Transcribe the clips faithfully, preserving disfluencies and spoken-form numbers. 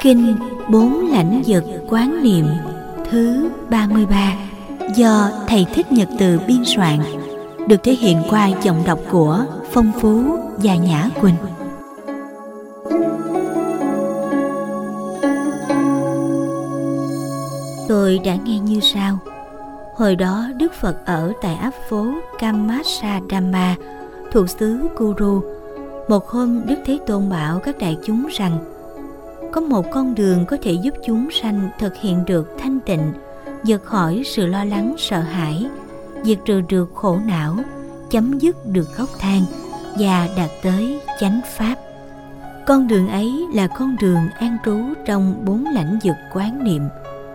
Kinh Bốn Lãnh Vực Quán Niệm thứ ba mươi ba do Thầy Thích Nhật Từ biên soạn, được thể hiện qua giọng đọc của Phong Phú và Nhã Quỳnh. Tôi đã nghe như sau. Hồi đó Đức Phật ở tại ấp phố Kammasadhamma thuộc xứ Kuru. Một hôm Đức Thế Tôn bảo các đại chúng rằng có một con đường có thể giúp chúng sanh thực hiện được thanh tịnh, vượt khỏi sự lo lắng sợ hãi, diệt trừ được khổ não, chấm dứt được khóc than và đạt tới chánh pháp. Con đường ấy là con đường an trú trong bốn lãnh vực quán niệm.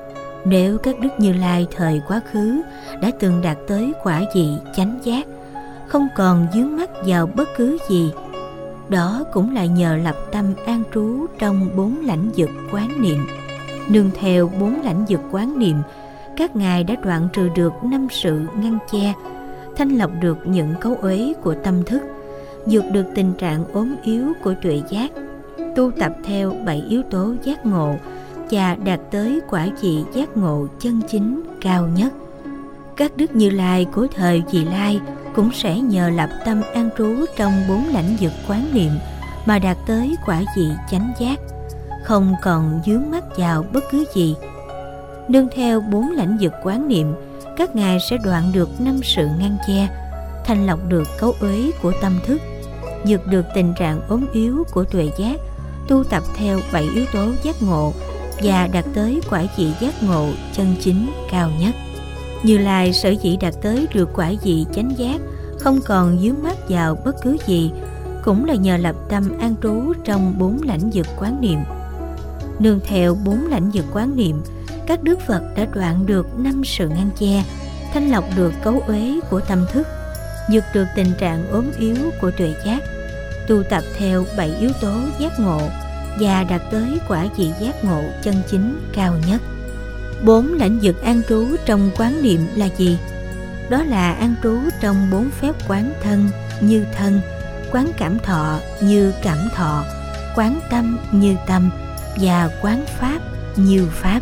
Nếu các đức Như Lai thời quá khứ đã từng đạt tới quả vị chánh giác, không còn vướng mắc vào bất cứ gì, đó cũng là nhờ lập tâm an trú trong bốn lãnh vực quán niệm. Nương theo bốn lãnh vực quán niệm, các ngài đã đoạn trừ được năm sự ngăn che, thanh lọc được những cấu uế của tâm thức, vượt được tình trạng ốm yếu của tuệ giác, tu tập theo bảy yếu tố giác ngộ và đạt tới quả vị giác ngộ chân chính cao nhất. Các đức Như Lai của thời Vị Lai cũng sẽ nhờ lập tâm an trú trong bốn lãnh vực quán niệm mà đạt tới quả vị chánh giác, không còn vướng mắc vào bất cứ gì. Nương theo bốn lãnh vực quán niệm, các ngài sẽ đoạn được năm sự ngăn che, thanh lọc được cấu uế của tâm thức, vượt được tình trạng ốm yếu của tuệ giác, tu tập theo bảy yếu tố giác ngộ và đạt tới quả vị giác ngộ chân chính cao nhất. Như Lai sở dĩ đạt tới được quả vị chánh giác, không còn vướng mắc vào bất cứ gì, cũng là nhờ lập tâm an trú trong bốn lãnh vực quán niệm. Nương theo bốn lãnh vực quán niệm, các đức Phật đã đoạn được năm sự ngăn che, thanh lọc được cấu uế của tâm thức, vượt được tình trạng ốm yếu của tuệ giác, tu tập theo bảy yếu tố giác ngộ và đạt tới quả vị giác ngộ chân chính cao nhất. Bốn lãnh vực an trú trong quán niệm là gì? Đó là an trú trong bốn phép quán thân như thân, quán cảm thọ như cảm thọ, quán tâm như tâm và quán pháp như pháp.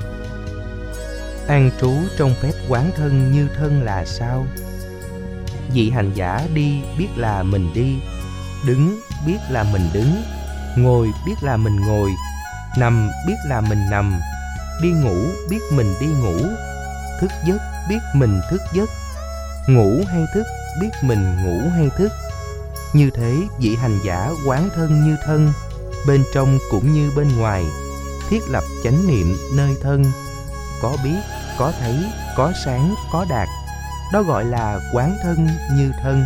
An trú trong phép quán thân như thân là sao? Vị hành giả đi biết là mình đi, đứng biết là mình đứng, ngồi biết là mình ngồi, nằm biết là mình nằm, đi ngủ biết mình đi ngủ, thức giấc biết mình thức giấc, ngủ hay thức biết mình ngủ hay thức. Như thế vị hành giả quán thân như thân, bên trong cũng như bên ngoài, thiết lập chánh niệm nơi thân, có biết, có thấy, có sáng, có đạt, đó gọi là quán thân như thân.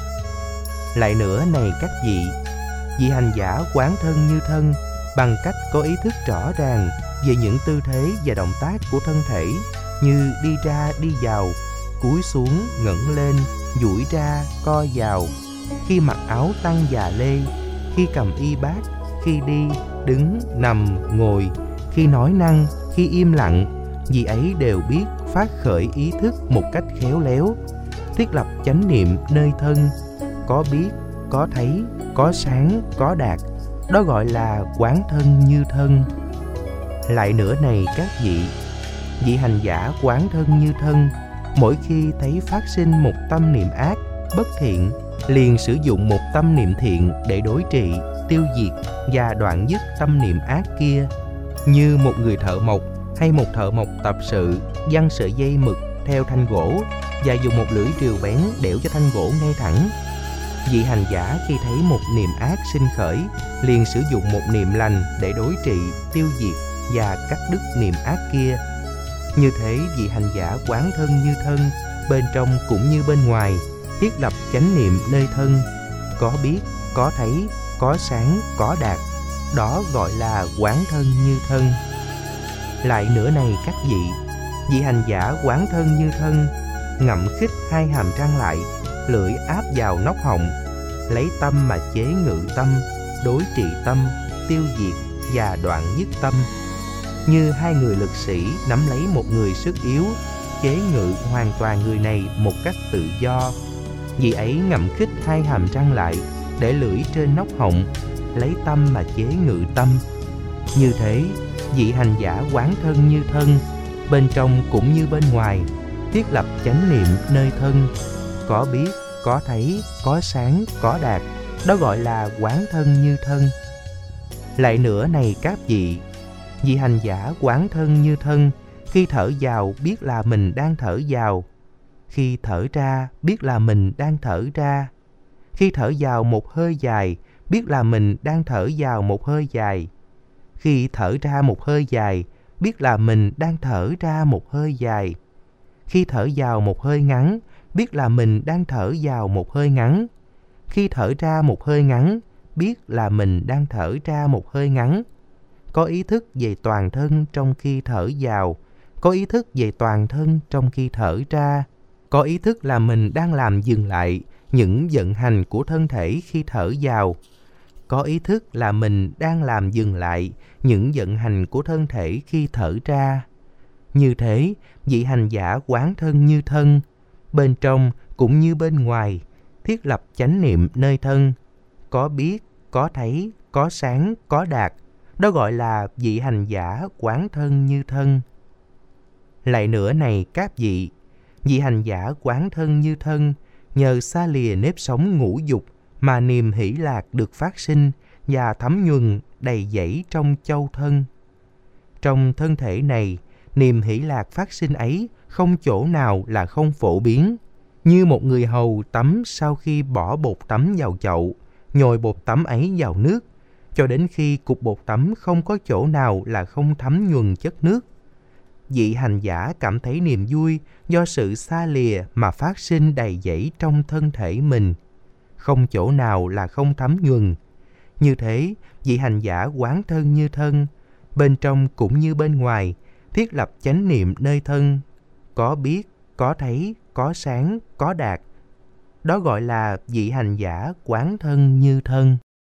Lại nữa này các vị, vị hành giả quán thân như thân bằng cách có ý thức rõ ràng về những tư thế và động tác của thân thể, như đi ra đi vào, cúi xuống ngẩng lên, duỗi ra co vào, khi mặc áo tăng già lê, khi cầm y bát, khi đi, đứng, nằm, ngồi, khi nói năng, khi im lặng. Vì ấy đều biết phát khởi ý thức một cách khéo léo, thiết lập chánh niệm nơi thân, có biết, có thấy, có sáng, có đạt, đó gọi là quán thân như thân. Lại nữa này các vị, vị hành giả quán thân như thân, mỗi khi thấy phát sinh một tâm niệm ác, bất thiện, liền sử dụng một tâm niệm thiện để đối trị, tiêu diệt và đoạn dứt tâm niệm ác kia. Như một người thợ mộc hay một thợ mộc tập sự giăng sợi dây mực theo thanh gỗ và dùng một lưỡi rìu bén đẽo cho thanh gỗ ngay thẳng. Vị hành giả khi thấy một niệm ác sinh khởi, liền sử dụng một niệm lành để đối trị, tiêu diệt và cắt đứt niệm ác kia. Như thế vị hành giả quán thân như thân, bên trong cũng như bên ngoài, thiết lập chánh niệm nơi thân, có biết, có thấy, có sáng, có đạt, đó gọi là quán thân như thân. Lại nữa này các vị, vị hành giả quán thân như thân, ngậm khít hai hàm răng lại, lưỡi áp vào nóc họng, lấy tâm mà chế ngự tâm, đối trị tâm, tiêu diệt và đoạn dứt tâm. Như hai người lực sĩ nắm lấy một người sức yếu, chế ngự hoàn toàn người này một cách tự do. Vì ấy ngậm khít hai hàm răng lại, để lưỡi trên nóc họng, lấy tâm mà chế ngự tâm. Như thế, vị hành giả quán thân như thân, bên trong cũng như bên ngoài, thiết lập chánh niệm nơi thân, có biết, có thấy, có sáng, có đạt, đó gọi là quán thân như thân. Lại nữa này các vị, vị hành giả quán thân như thân, khi thở vào biết là mình đang thở vào, khi thở ra biết là mình đang thở ra, khi thở vào một hơi dài biết là mình đang thở vào một hơi dài, khi thở ra một hơi dài biết là mình đang thở ra một hơi dài, khi thở vào một hơi ngắn biết là mình đang thở vào một hơi ngắn, khi thở ra một hơi ngắn biết là mình đang thở ra một hơi ngắn. Có ý thức về toàn thân trong khi thở vào, có ý thức về toàn thân trong khi thở ra, có ý thức là mình đang làm dừng lại những vận hành của thân thể khi thở vào, có ý thức là mình đang làm dừng lại những vận hành của thân thể khi thở ra. Như thế, vị hành giả quán thân như thân, bên trong cũng như bên ngoài, thiết lập chánh niệm nơi thân, có biết, có thấy, có sáng, có đạt, đó gọi là vị hành giả quán thân như thân. Lại nữa này các vị, vị hành giả quán thân như thân, nhờ xa lìa nếp sống ngũ dục mà niềm hỷ lạc được phát sinh và thấm nhuần đầy dẫy trong châu thân. Trong thân thể này, niềm hỷ lạc phát sinh ấy không chỗ nào là không phổ biến. Như một người hầu tắm sau khi bỏ bột tắm vào chậu, nhồi bột tắm ấy vào nước, cho đến khi cục bột tắm không có chỗ nào là không thấm nhuần chất nước. Vị hành giả cảm thấy niềm vui do sự xa lìa mà phát sinh đầy dẫy trong thân thể mình, không chỗ nào là không thấm nhuần. Như thế, vị hành giả quán thân như thân, bên trong cũng như bên ngoài, thiết lập chánh niệm nơi thân, có biết, có thấy, có sáng, có đạt, đó gọi là vị hành giả quán thân như thân.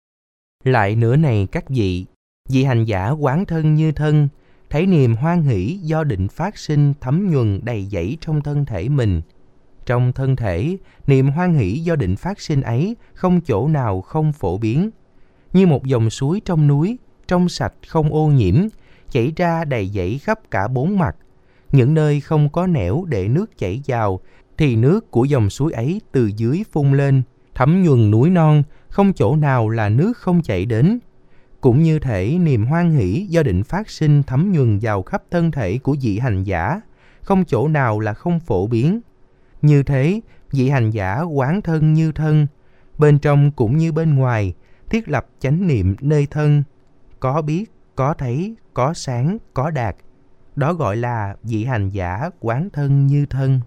Lại nữa này các vị, vị hành giả quán thân như thân, thấy niềm hoan hỷ do định phát sinh thấm nhuần đầy dẫy trong thân thể mình. Trong thân thể, niềm hoan hỷ do định phát sinh ấy không chỗ nào không phổ biến. Như một dòng suối trong núi, trong sạch không ô nhiễm, chảy ra đầy dẫy khắp cả bốn mặt. Những nơi không có nẻo để nước chảy vào, thì nước của dòng suối ấy từ dưới phun lên, thấm nhuần núi non, không chỗ nào là nước không chảy đến. Cũng như thể niềm hoan hỷ do định phát sinh thấm nhuần vào khắp thân thể của vị hành giả, không chỗ nào là không phổ biến. Như thế, vị hành giả quán thân như thân, bên trong cũng như bên ngoài, thiết lập chánh niệm nơi thân, có biết, có thấy, có sáng, có đạt, đó gọi là vị hành giả quán thân như thân.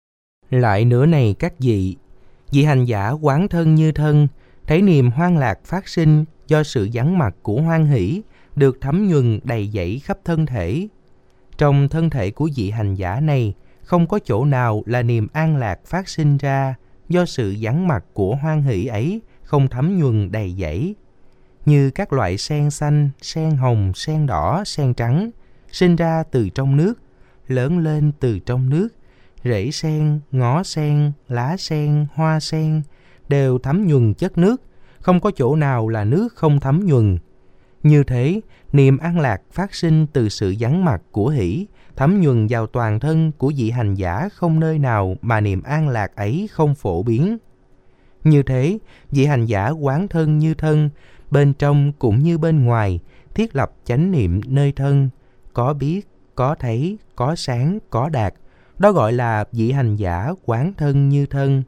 Lại nữa này các vị, vị hành giả quán thân như thân, thấy niềm hoan lạc phát sinh do sự vắng mặt của hoan hỷ được thấm nhuần đầy dẫy khắp thân thể. Trong thân thể của vị hành giả này, không có chỗ nào là niềm an lạc phát sinh ra do sự vắng mặt của hoan hỷ ấy không thấm nhuần đầy dẫy. Như các loại sen xanh, sen hồng, sen đỏ, sen trắng, sinh ra từ trong nước, lớn lên từ trong nước, rễ sen, ngó sen, lá sen, hoa sen đều thấm nhuần chất nước, không có chỗ nào là nước không thấm nhuần. Như thế, niềm an lạc phát sinh từ sự vắng mặt của hỷ, thấm nhuần vào toàn thân của vị hành giả, không nơi nào mà niềm an lạc ấy không phổ biến. Như thế, vị hành giả quán thân như thân, bên trong cũng như bên ngoài, thiết lập chánh niệm nơi thân, có biết, có thấy, có sáng, có đạt, đó gọi là vị hành giả quán thân như thân.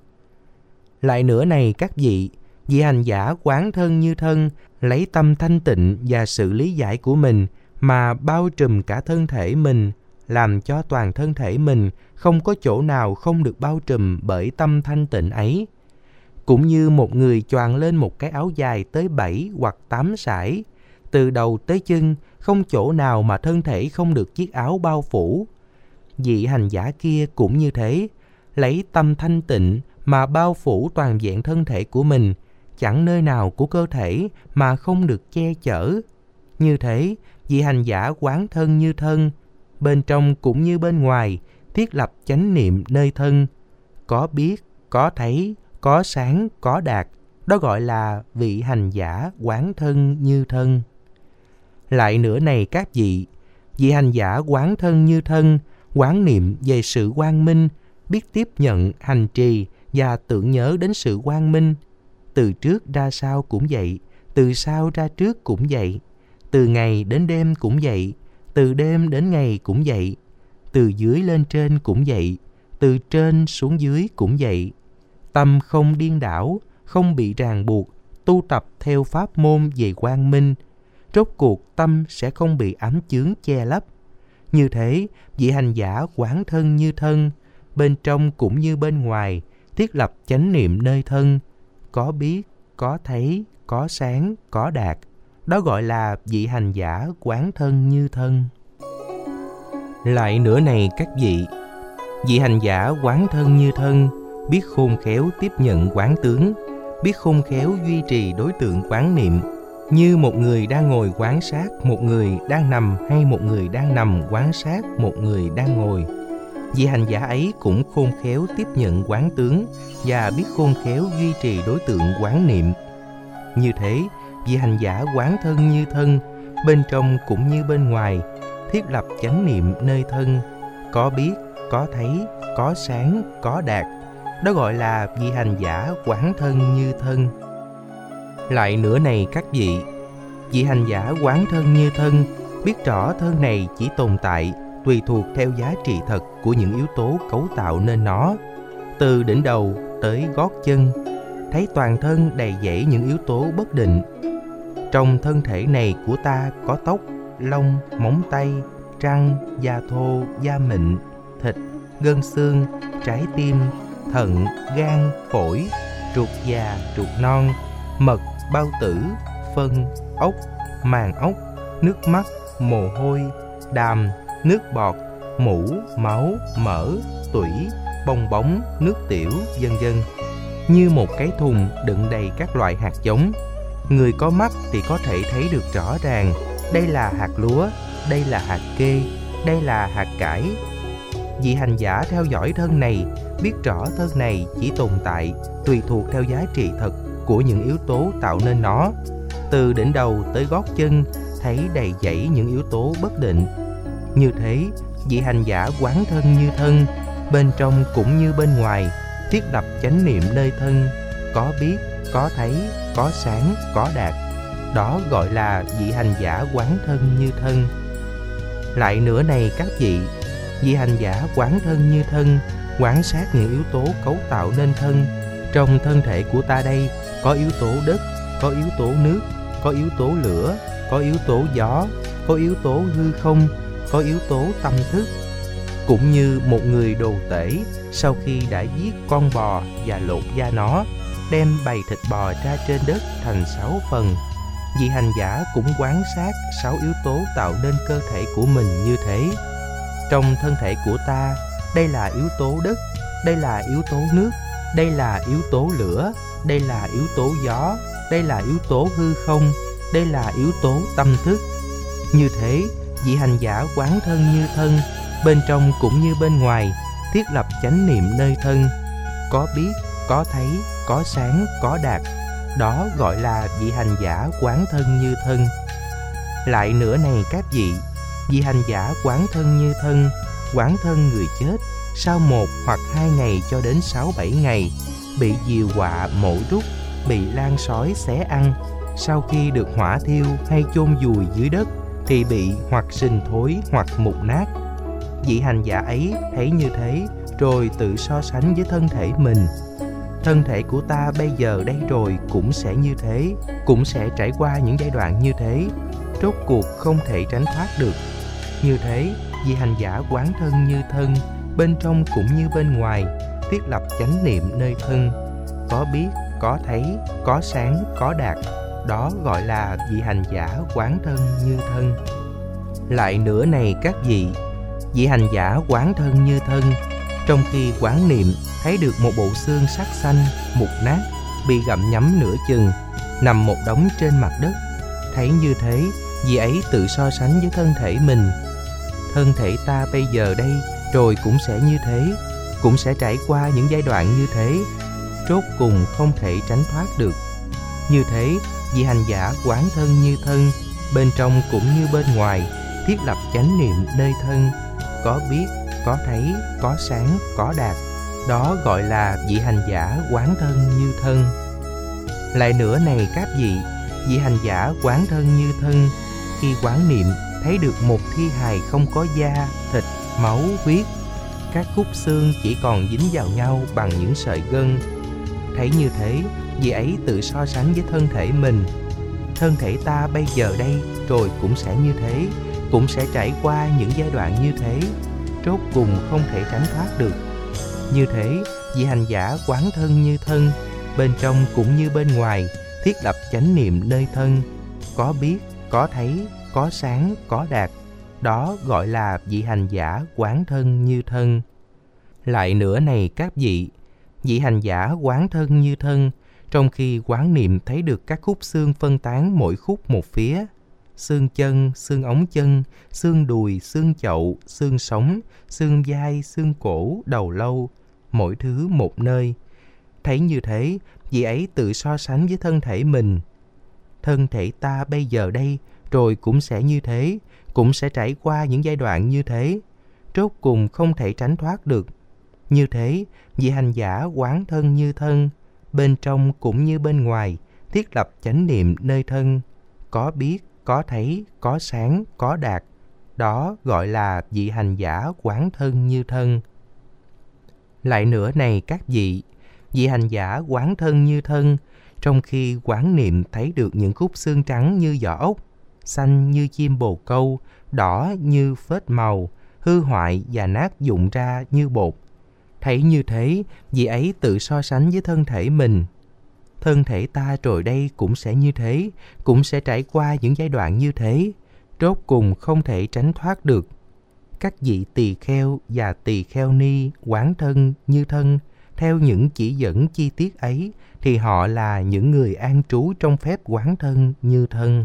Lại nữa này các vị, vị hành giả quán thân như thân, lấy tâm thanh tịnh và sự lý giải của mình mà bao trùm cả thân thể mình, làm cho toàn thân thể mình không có chỗ nào không được bao trùm bởi tâm thanh tịnh ấy. Cũng như một người choàng lên một cái áo dài tới bảy hoặc tám sải, từ đầu tới chân, không chỗ nào mà thân thể không được chiếc áo bao phủ. Vị hành giả kia cũng như thế, lấy tâm thanh tịnh mà bao phủ toàn vẹn thân thể của mình, chẳng nơi nào của cơ thể mà không được che chở. Như thế, vị hành giả quán thân như thân, bên trong cũng như bên ngoài, thiết lập chánh niệm nơi thân, có biết, có thấy, có sáng, có đạt, đó gọi là vị hành giả quán thân như thân. Lại nữa này các vị, vị hành giả quán thân như thân, quán niệm về sự quang minh, biết tiếp nhận, hành trì và tưởng nhớ đến sự quang minh. Từ trước ra sau cũng vậy, từ sau ra trước cũng vậy, từ ngày đến đêm cũng vậy, từ đêm đến ngày cũng vậy, từ dưới lên trên cũng vậy, từ trên xuống dưới cũng vậy. Tâm không điên đảo, không bị ràng buộc, tu tập theo pháp môn về quang minh, rốt cuộc tâm sẽ không bị ám chướng che lấp. Như thế, vị hành giả quán thân như thân, bên trong cũng như bên ngoài, thiết lập chánh niệm nơi thân, có biết, có thấy, có sáng, có đạt. Đó gọi là vị hành giả quán thân như thân. Lại nữa này các vị, vị hành giả quán thân như thân, biết khôn khéo tiếp nhận quán tướng, biết khôn khéo duy trì đối tượng quán niệm, như một người đang ngồi quán sát một người đang nằm, hay một người đang nằm quán sát một người đang ngồi. Vị hành giả ấy cũng khôn khéo tiếp nhận quán tướng và biết khôn khéo duy trì đối tượng quán niệm. Như thế, vị hành giả quán thân như thân, bên trong cũng như bên ngoài, thiết lập chánh niệm nơi thân, có biết, có thấy, có sáng, có đạt. Đó gọi là vị hành giả quán thân như thân. Lại nữa này các vị, vị hành giả quán thân như thân, biết rõ thân này chỉ tồn tại tùy thuộc theo giá trị thật của những yếu tố cấu tạo nên nó, từ đỉnh đầu tới gót chân, thấy toàn thân đầy dẫy những yếu tố bất định. Trong thân thể này của ta có tóc, lông, móng tay, răng, da thô, da mịn, thịt, gân xương, trái tim, thận, gan, phổi, ruột già, ruột non, mật, bao tử, phân, ốc, màng ốc, nước mắt, mồ hôi, đàm, nước bọt, mũ, máu, mỡ, tủy, bong bóng, nước tiểu, vân vân. Như một cái thùng đựng đầy các loại hạt giống. Người có mắt thì có thể thấy được rõ ràng, đây là hạt lúa, đây là hạt kê, đây là hạt cải. Vị hành giả theo dõi thân này, biết rõ thân này chỉ tồn tại tùy thuộc theo giá trị thật của những yếu tố tạo nên nó, từ đỉnh đầu tới gót chân, thấy đầy dẫy những yếu tố bất định. Như thế, vị hành giả quán thân như thân, bên trong cũng như bên ngoài, thiết lập chánh niệm nơi thân, có biết, có thấy, có sáng, có đạt. Đó gọi là vị hành giả quán thân như thân. Lại nữa này các vị, vị hành giả quán thân như thân, quan sát những yếu tố cấu tạo nên thân. Trong thân thể của ta đây có yếu tố đất, có yếu tố nước, có yếu tố lửa, có yếu tố gió, có yếu tố hư không, có yếu tố tâm thức. Cũng như một người đồ tể, sau khi đã giết con bò và lột da nó, đem bầy thịt bò ra trên đất thành sáu phần, vị hành giả cũng quan sát sáu yếu tố tạo nên cơ thể của mình như thế. Trong thân thể của ta, đây là yếu tố đất, đây là yếu tố nước, đây là yếu tố lửa, đây là yếu tố gió, đây là yếu tố hư không, đây là yếu tố tâm thức. Như thế, vị hành giả quán thân như thân, bên trong cũng như bên ngoài, thiết lập chánh niệm nơi thân, có biết, có thấy, có sáng, có đạt. Đó gọi là vị hành giả quán thân như thân. Lại nữa này các vị, vị hành giả quán thân như thân, quán thân người chết, sau một hoặc hai ngày cho đến sáu bảy ngày, bị diều quạ mổ rút, bị lan sói xé ăn, sau khi được hỏa thiêu hay chôn vùi dưới đất, thì bị hoặc sình thối hoặc mục nát. Vị hành giả ấy thấy như thế, rồi tự so sánh với thân thể mình. Thân thể của ta bây giờ đây rồi cũng sẽ như thế, cũng sẽ trải qua những giai đoạn như thế, rốt cuộc không thể tránh thoát được. Như thế, vị hành giả quán thân như thân, bên trong cũng như bên ngoài, thiết lập chánh niệm nơi thân, có biết, có thấy, có sáng, có đạt. Đó gọi là vị hành giả quán thân như thân. Lại nữa này các vị, vị hành giả quán thân như thân, trong khi quán niệm thấy được một bộ xương sắc xanh, mục nát, bị gặm nhấm nửa chừng, nằm một đống trên mặt đất. Thấy như thế, vị ấy tự so sánh với thân thể mình. Thân thể ta bây giờ đây rồi cũng sẽ như thế, cũng sẽ trải qua những giai đoạn như thế, rốt cùng không thể tránh thoát được. Như thế, vị hành giả quán thân như thân, bên trong cũng như bên ngoài, thiết lập chánh niệm nơi thân, có biết, có thấy, có sáng, có đạt. Đó gọi là vị hành giả quán thân như thân. Lại nữa này các vị, vị hành giả quán thân như thân, khi quán niệm thấy được một thi hài không có da, thịt, máu, huyết, các khúc xương chỉ còn dính vào nhau bằng những sợi gân. Thấy như thế, vị ấy tự so sánh với thân thể mình. Thân thể ta bây giờ đây rồi cũng sẽ như thế, cũng sẽ trải qua những giai đoạn như thế, rốt cùng không thể tránh thoát được. Như thế, vị hành giả quán thân như thân, bên trong cũng như bên ngoài, thiết lập chánh niệm nơi thân, có biết, có thấy, có sáng, có đạt. Đó gọi là vị hành giả quán thân như thân. Lại nữa này các vị, vị hành giả quán thân như thân, trong khi quán niệm thấy được các khúc xương phân tán mỗi khúc một phía, xương chân, xương ống chân, xương đùi, xương chậu, xương sống, xương vai, xương cổ, đầu lâu, mỗi thứ một nơi. Thấy như thế, vị ấy tự so sánh với thân thể mình. Thân thể ta bây giờ đây rồi cũng sẽ như thế, cũng sẽ trải qua những giai đoạn như thế, rốt cùng không thể tránh thoát được. Như thế, vị hành giả quán thân như thân, bên trong cũng như bên ngoài, thiết lập chánh niệm nơi thân, có biết, có thấy, có sáng, có đạt. Đó gọi là vị hành giả quán thân như thân. Lại nữa này các vị, vị hành giả quán thân như thân, trong khi quán niệm thấy được những khúc xương trắng như vỏ ốc, xanh như chim bồ câu, đỏ như phết màu, hư hoại và nát vụn ra như bột. Thấy như thế, vị ấy tự so sánh với thân thể mình. Thân thể ta rồi đây cũng sẽ như thế, cũng sẽ trải qua những giai đoạn như thế, rốt cùng không thể tránh thoát được. Các vị tỳ kheo và tỳ kheo ni quán thân như thân, theo những chỉ dẫn chi tiết ấy, thì họ là những người an trú trong phép quán thân như thân.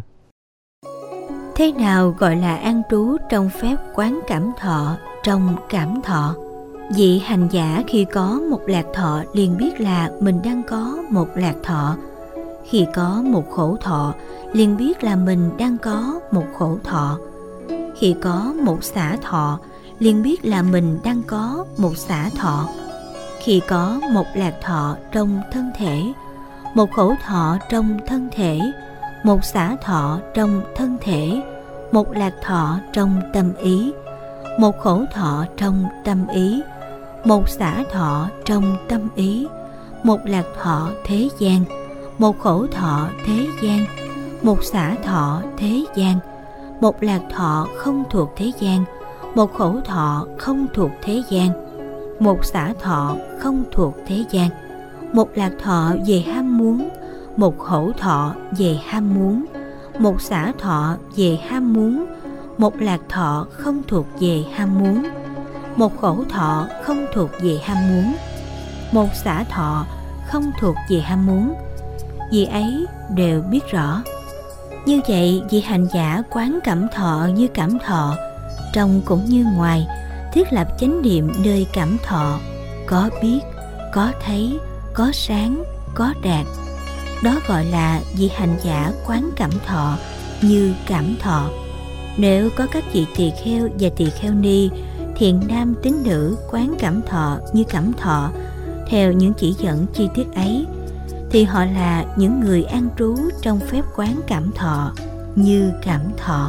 Thế nào gọi là an trú trong phép quán cảm thọ, trong cảm thọ? Vị hành giả khi có một lạc thọ liền biết là mình đang có một lạc thọ. Khi có một khổ thọ liền biết là mình đang có một khổ thọ. Khi có một xả thọ liền biết là mình đang có một xả thọ. Khi có một lạc thọ trong thân thể, một khổ thọ trong thân thể, một xả thọ trong thân thể, một lạc thọ trong tâm ý, một khổ thọ trong tâm ý, một xả thọ trong tâm ý, một lạc thọ thế gian, một khổ thọ thế gian, một xả thọ thế gian, một lạc thọ không thuộc thế gian, một khổ thọ không thuộc thế gian, một xả thọ không thuộc thế gian, một lạc thọ về ham muốn, một khổ thọ về ham muốn, một xả thọ về ham muốn, một lạc thọ không thuộc về ham muốn, một khổ thọ không thuộc về ham muốn, một xả thọ không thuộc về ham muốn. Vì ấy đều biết rõ. Như vậy, vị hành giả quán cảm thọ như cảm thọ, trong cũng như ngoài, thiết lập chánh niệm nơi cảm thọ, có biết, có thấy, có sáng, có đạt. Đó gọi là vị hành giả quán cảm thọ như cảm thọ. Nếu có các vị tỳ kheo và tỳ kheo ni, thiện nam tín nữ quán cảm thọ như cảm thọ, theo những chỉ dẫn chi tiết ấy, thì họ là những người an trú trong phép quán cảm thọ như cảm thọ.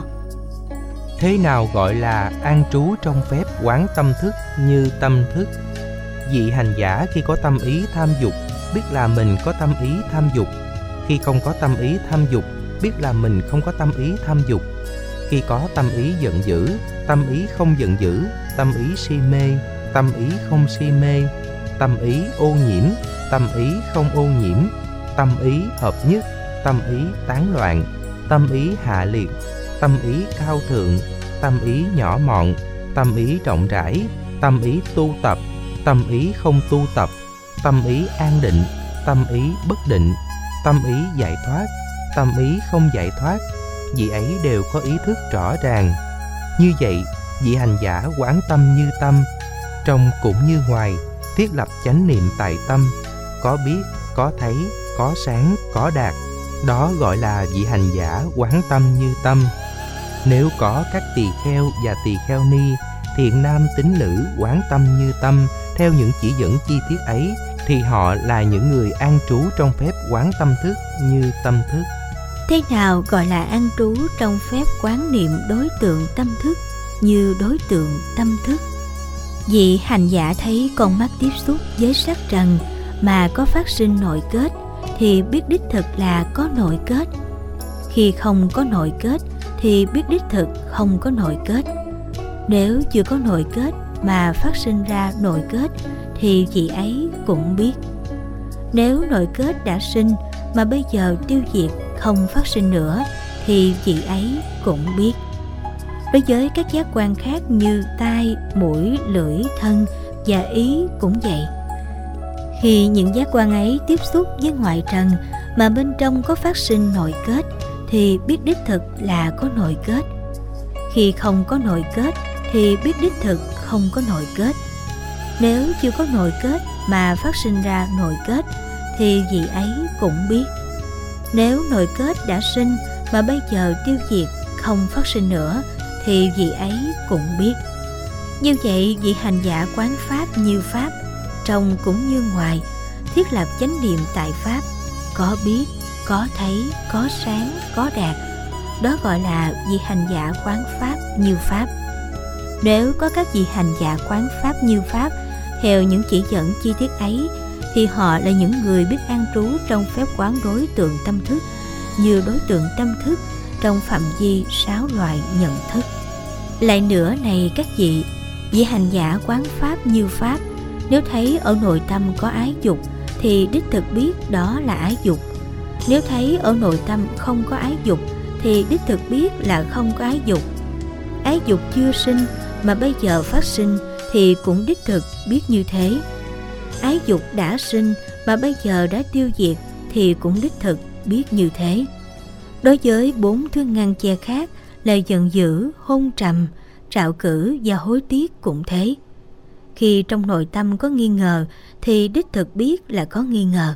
Thế nào gọi là an trú trong phép quán tâm thức như tâm thức? Vị hành giả khi có tâm ý tham dục, biết là mình có tâm ý tham dục. Khi không có tâm ý tham dục, biết là mình không có tâm ý tham dục. Khi có tâm ý giận dữ, tâm ý không giận dữ, tâm ý si mê, tâm ý không si mê, tâm ý ô nhiễm, tâm ý không ô nhiễm, tâm ý hợp nhất, tâm ý tán loạn, tâm ý hạ liệt, tâm ý cao thượng, tâm ý nhỏ mọn, tâm ý rộng rãi, tâm ý tu tập, tâm ý không tu tập, tâm ý an định, tâm ý bất định, tâm ý giải thoát, tâm ý không giải thoát. Vị ấy đều có ý thức rõ ràng. Như vậy, vị hành giả quán tâm như tâm, trong cũng như ngoài, thiết lập chánh niệm tại tâm, có biết, có thấy, có sáng, có đạt. Đó gọi là vị hành giả quán tâm như tâm. Nếu có các tỳ kheo và tỳ kheo ni, thiện nam tín nữ quán tâm như tâm theo những chỉ dẫn chi tiết ấy, thì họ là những người an trú trong phép quán tâm thức như tâm thức. Thế nào gọi là an trú trong phép quán niệm đối tượng tâm thức như đối tượng tâm thức? Vị hành giả thấy con mắt tiếp xúc với sắc trần mà có phát sinh nội kết, thì biết đích thực là có nội kết. Khi không có nội kết thì biết đích thực không có nội kết. Nếu chưa có nội kết mà phát sinh ra nội kết thì vị ấy cũng biết. Nếu nội kết đã sinh mà bây giờ tiêu diệt không phát sinh nữa thì vị ấy cũng biết. Đối với các giác quan khác như tai, mũi, lưỡi, thân và ý cũng vậy. Khi những giác quan ấy tiếp xúc với ngoại trần mà bên trong có phát sinh nội kết thì biết đích thực là có nội kết. Khi không có nội kết thì biết đích thực không có nội kết. Nếu chưa có nội kết mà phát sinh ra nội kết thì vị ấy cũng biết. Nếu nội kết đã sinh mà bây giờ tiêu diệt không phát sinh nữa thì vị ấy cũng biết. Như vậy vị hành giả quán pháp như pháp, trong cũng như ngoài, thiết lập chánh niệm tại pháp, có biết, có thấy, có sáng, có đạt. Đó gọi là vị hành giả quán pháp như pháp. Nếu có các vị hành giả quán pháp như pháp theo những chỉ dẫn chi tiết ấy, thì họ là những người biết an trú trong phép quán đối tượng tâm thức như đối tượng tâm thức trong phạm vi sáu loại nhận thức. Lại nữa này các vị, vị hành giả quán pháp như pháp, nếu thấy ở nội tâm có ái dục thì đích thực biết đó là ái dục. Nếu thấy ở nội tâm không có ái dục thì đích thực biết là không có ái dục. Ái dục chưa sinh mà bây giờ phát sinh thì cũng đích thực biết như thế. Ái dục đã sinh mà bây giờ đã tiêu diệt thì cũng đích thực biết như thế. Đối với bốn thứ ngăn che khác là giận dữ, hôn trầm, trạo cử và hối tiếc cũng thế. Khi trong nội tâm có nghi ngờ thì đích thực biết là có nghi ngờ.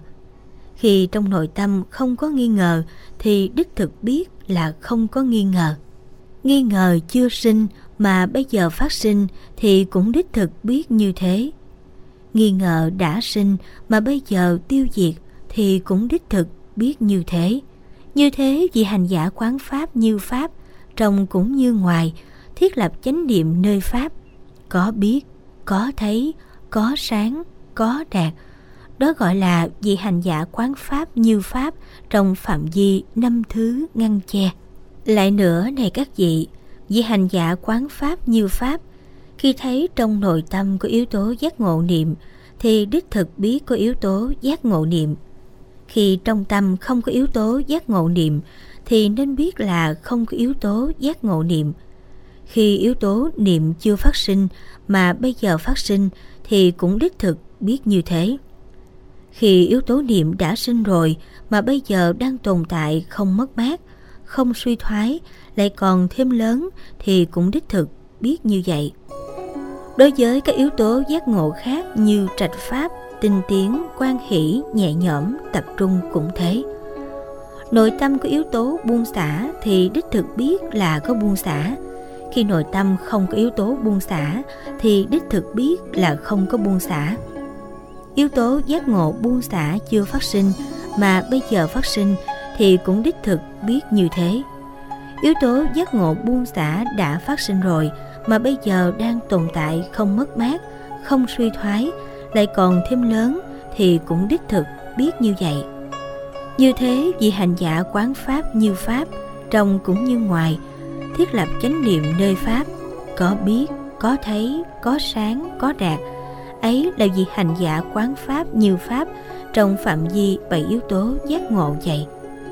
Khi trong nội tâm không có nghi ngờ thì đích thực biết là không có nghi ngờ. Nghi ngờ chưa sinh mà bây giờ phát sinh thì cũng đích thực biết như thế. Nghi ngờ đã sinh mà bây giờ tiêu diệt thì cũng đích thực biết như thế. Như thế vị hành giả quán pháp như pháp, trong cũng như ngoài, thiết lập chánh niệm nơi pháp, có biết, có thấy, có sáng, có đạt. Đó gọi là vị hành giả quán pháp như pháp trong phạm vi năm thứ ngăn che. Lại nữa này các vị, vị hành giả quán pháp như pháp, khi thấy trong nội tâm có yếu tố giác ngộ niệm thì đích thực biết có yếu tố giác ngộ niệm. Khi trong tâm không có yếu tố giác ngộ niệm thì nên biết là không có yếu tố giác ngộ niệm. Khi yếu tố niệm chưa phát sinh mà bây giờ phát sinh thì cũng đích thực biết như thế. Khi yếu tố niệm đã sinh rồi mà bây giờ đang tồn tại không mất mát, không suy thoái, lại còn thêm lớn thì cũng đích thực biết như vậy. Đối với các yếu tố giác ngộ khác như trạch pháp, tinh tiến, quan hỷ, nhẹ nhõm, tập trung cũng thế. Nội tâm có yếu tố buông xả thì đích thực biết là có buông xả. Khi nội tâm không có yếu tố buông xả thì đích thực biết là không có buông xả. Yếu tố giác ngộ buông xả chưa phát sinh mà bây giờ phát sinh thì cũng đích thực biết như thế. Yếu tố giác ngộ buông xả đã phát sinh rồi mà bây giờ đang tồn tại không mất mát, không suy thoái, lại còn thêm lớn thì cũng đích thực biết như vậy. Như thế vị hành giả quán pháp như pháp, trong cũng như ngoài, thiết lập chánh niệm nơi pháp, có biết, có thấy, có sáng, có đạt. Ấy là vị hành giả quán pháp như pháp trong phạm vi bảy yếu tố giác ngộ vậy.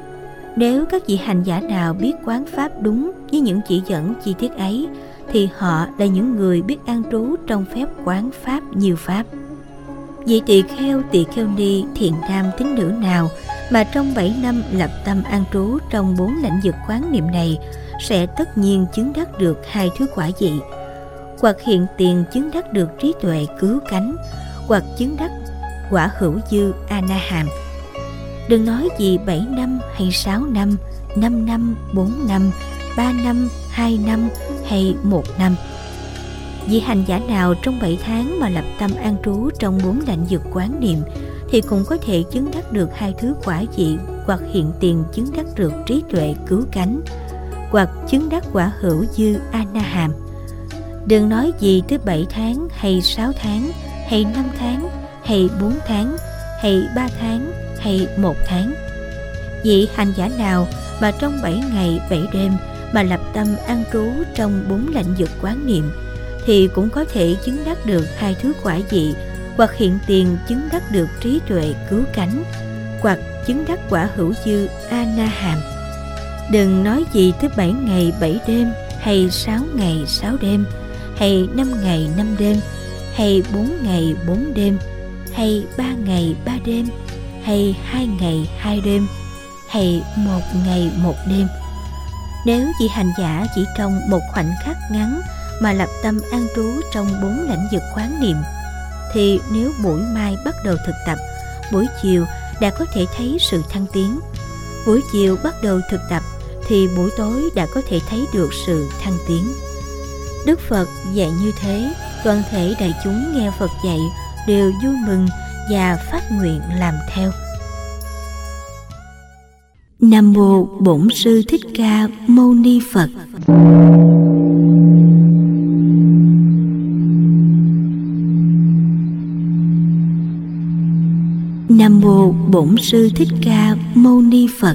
Nếu các vị hành giả nào biết quán pháp đúng với những chỉ dẫn chi tiết ấy thì họ là những người biết an trú trong phép quán pháp như pháp. Vị tỳ kheo, tỳ kheo ni, thiện nam, tín nữ nào mà trong bảy năm lập tâm an trú trong bốn lãnh vực quán niệm này sẽ tất nhiên chứng đắc được hai thứ quả vị, hoặc hiện tiền chứng đắc được trí tuệ cứu cánh, hoặc chứng đắc quả hữu dư A-na-hàm. Đừng nói gì bảy năm hay sáu năm, năm năm, bốn năm, ba năm, hai năm hay một năm. Vị hành giả nào trong bảy tháng mà lập tâm an trú trong bốn lãnh vực quán niệm thì cũng có thể chứng đắc được hai thứ quả vị, hoặc hiện tiền chứng đắc được trí tuệ cứu cánh, hoặc chứng đắc quả hữu dư A-na-hàm. Đừng nói gì tới bảy tháng hay sáu tháng hay năm tháng hay bốn tháng hay ba tháng hay một tháng. Vị hành giả nào mà trong bảy ngày bảy đêm mà lập tâm an trú trong bốn lãnh vực quán niệm thì cũng có thể chứng đắc được hai thứ quả vị, hoặc hiện tiền chứng đắc được trí tuệ cứu cánh, hoặc chứng đắc quả hữu dư A-na-hàm. Đừng nói gì tới bảy ngày bảy đêm hay sáu ngày sáu đêm hay năm ngày năm đêm hay bốn ngày bốn đêm hay ba ngày ba đêm hay hai ngày hai đêm hay một ngày một đêm. Nếu vị hành giả chỉ trong một khoảnh khắc ngắn mà lập tâm an trú trong bốn lãnh vực quán niệm, thì nếu buổi mai bắt đầu thực tập, buổi chiều đã có thể thấy sự thăng tiến. Buổi chiều bắt đầu thực tập thì buổi tối đã có thể thấy được sự thăng tiến. Đức Phật dạy như thế, toàn thể đại chúng nghe Phật dạy đều vui mừng và phát nguyện làm theo. Nam mô Bổn Sư Thích Ca Mâu Ni Phật. Nam mô Bổn Sư Thích Ca Mâu Ni Phật.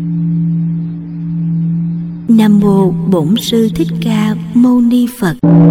Nam mô Bổn Sư Thích Ca Mâu Ni Phật.